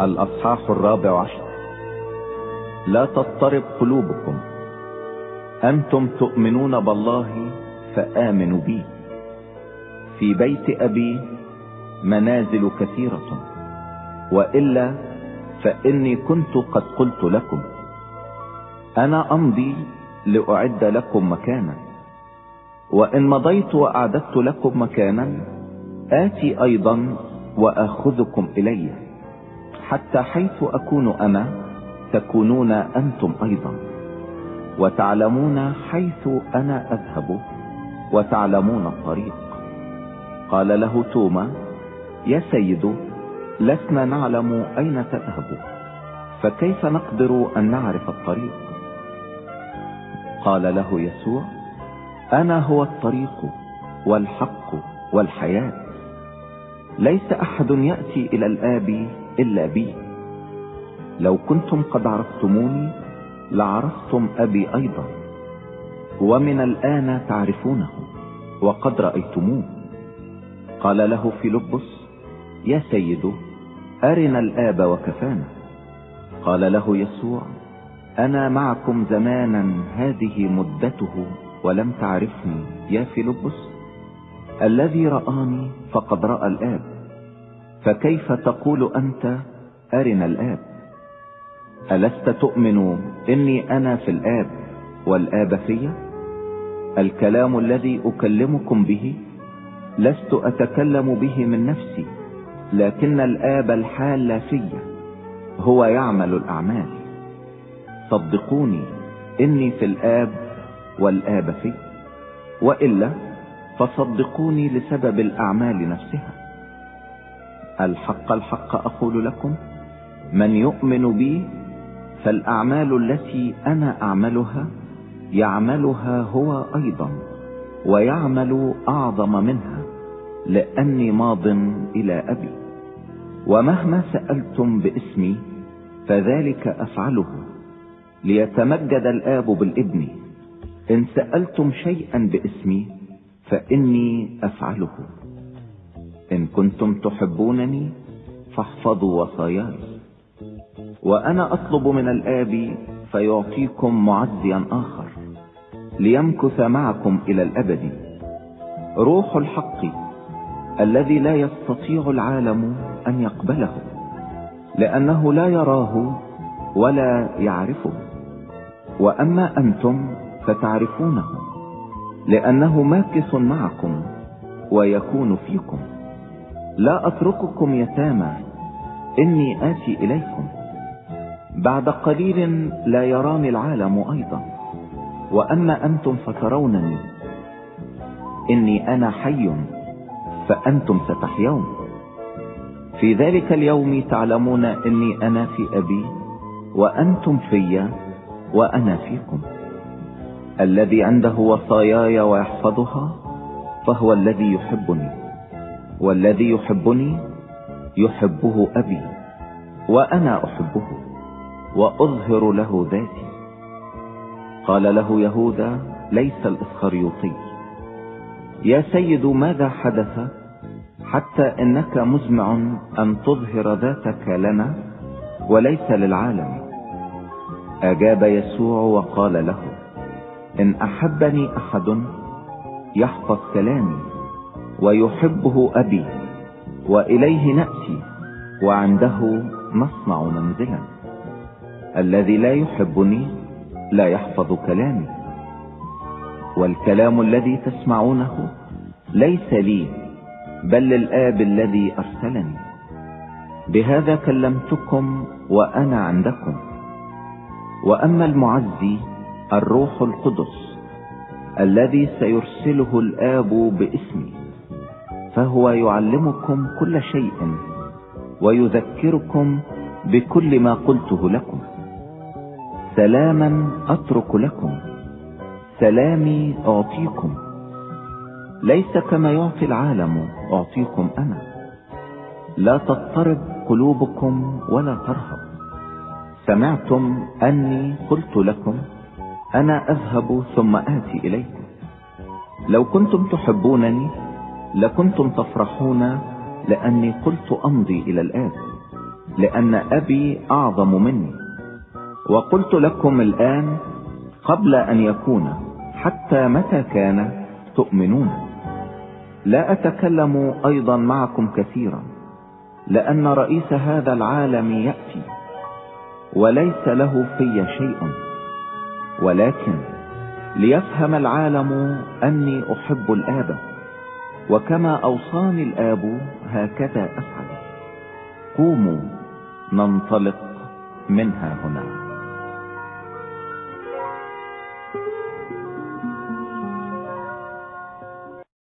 الأصحاح 14. لا تضطرب قلوبكم، أنتم تؤمنون بالله فآمنوا بي. في بيت أبي منازل كثيرة، وإلا فإني كنت قد قلت لكم. أنا أمضي لأعد لكم مكانا، وإن مضيت وأعددت لكم مكانا آتي أيضا وآخذكم إلي، حتى حيث أكون أنا تكونون أنتم أيضا، وتعلمون حيث أنا أذهب وتعلمون الطريق. قال له توما: يا سيد، لسنا نعلم أين تذهب، فكيف نقدر أن نعرف الطريق؟ قال له يسوع: أنا هو الطريق والحق والحياة، ليس أحد يأتي إلى الآب إلا بي. لو كنتم قد عرفتموني لعرفتم أبي أيضا، ومن الآن تعرفونه وقد رأيتموه. قال له فيلبس: يا سيد، أرنا الآب وكفانا. قال له يسوع: أنا معكم زمانا هذه مدته ولم تعرفني يا فيلبس؟ الذي رآني فقد رأى الآب، فكيف تقول أنت أرنا الآب؟ ألست تؤمن إني أنا في الآب والآب في؟ الكلام الذي أكلمكم به لست أتكلم به من نفسي، لكن الآب الحال في هو يعمل الأعمال. صدقوني إني في الآب والآب في، وإلا فصدقوني لسبب الأعمال نفسها. الحق الحق أقول لكم، من يؤمن بي فالأعمال التي أنا أعملها يعملها هو أيضا، ويعمل أعظم منها، لأني ماض إلى أبي. ومهما سألتم باسمي فذلك أفعله، ليتمجد الآب بالابن. إن سألتم شيئا باسمي فإني أفعله. إن كنتم تحبونني فاحفظوا وصاياي. وأنا أطلب من الآب فيعطيكم معزيا آخر ليمكث معكم إلى الأبد، روح الحق الذي لا يستطيع العالم أن يقبله، لأنه لا يراه ولا يعرفه. وأما أنتم فتعرفونه، لأنه ماكث معكم ويكون فيكم. لا أترككم يتامى، إني آتي إليكم. بعد قليل لا يراني العالم أيضا، وأما أنتم فترونني، إني أنا حي فأنتم ستحيون. في ذلك اليوم تعلمون إني أنا في أبي، وأنتم في، وأنا فيكم. الذي عنده وصاياي ويحفظها فهو الذي يحبني، والذي يحبني يحبه أبي، وأنا أحبه وأظهر له ذاتي. قال له يهوذا ليس الإسخريوطي: يا سيد، ماذا حدث حتى إنك مزمع أن تظهر ذاتك لنا وليس للعالم؟ أجاب يسوع وقال له: إن أحبني أحد يحفظ كلامي، ويحبه أبي، وإليه نأتي وعنده نصنع منزلا. الذي لا يحبني لا يحفظ كلامي، والكلام الذي تسمعونه ليس لي بل للآب الذي أرسلني. بهذا كلمتكم وأنا عندكم. وأما المعزي الروح القدس الذي سيرسله الآب باسمي، فهو يعلمكم كل شيء ويذكركم بكل ما قلته لكم. سلاما أترك لكم، سلامي أعطيكم، ليس كما يعطي العالم أعطيكم أنا. لا تضطرب قلوبكم ولا ترهب. سمعتم أني قلت لكم: أنا أذهب ثم آتي إليكم. لو كنتم تحبونني لكنتم تفرحون، لأني قلت أمضي إلى الآب. لأن أبي أعظم مني. وقلت لكم الآن قبل أن يكون، حتى متى كان تؤمنون. لا أتكلم أيضا معكم كثيرا، لأن رئيس هذا العالم يأتي وليس له في شيء، ولكن ليفهم العالم أني أحب الآب، وكما أوصاني الآب هكذا أفعل. قوموا ننطلق منها هنا.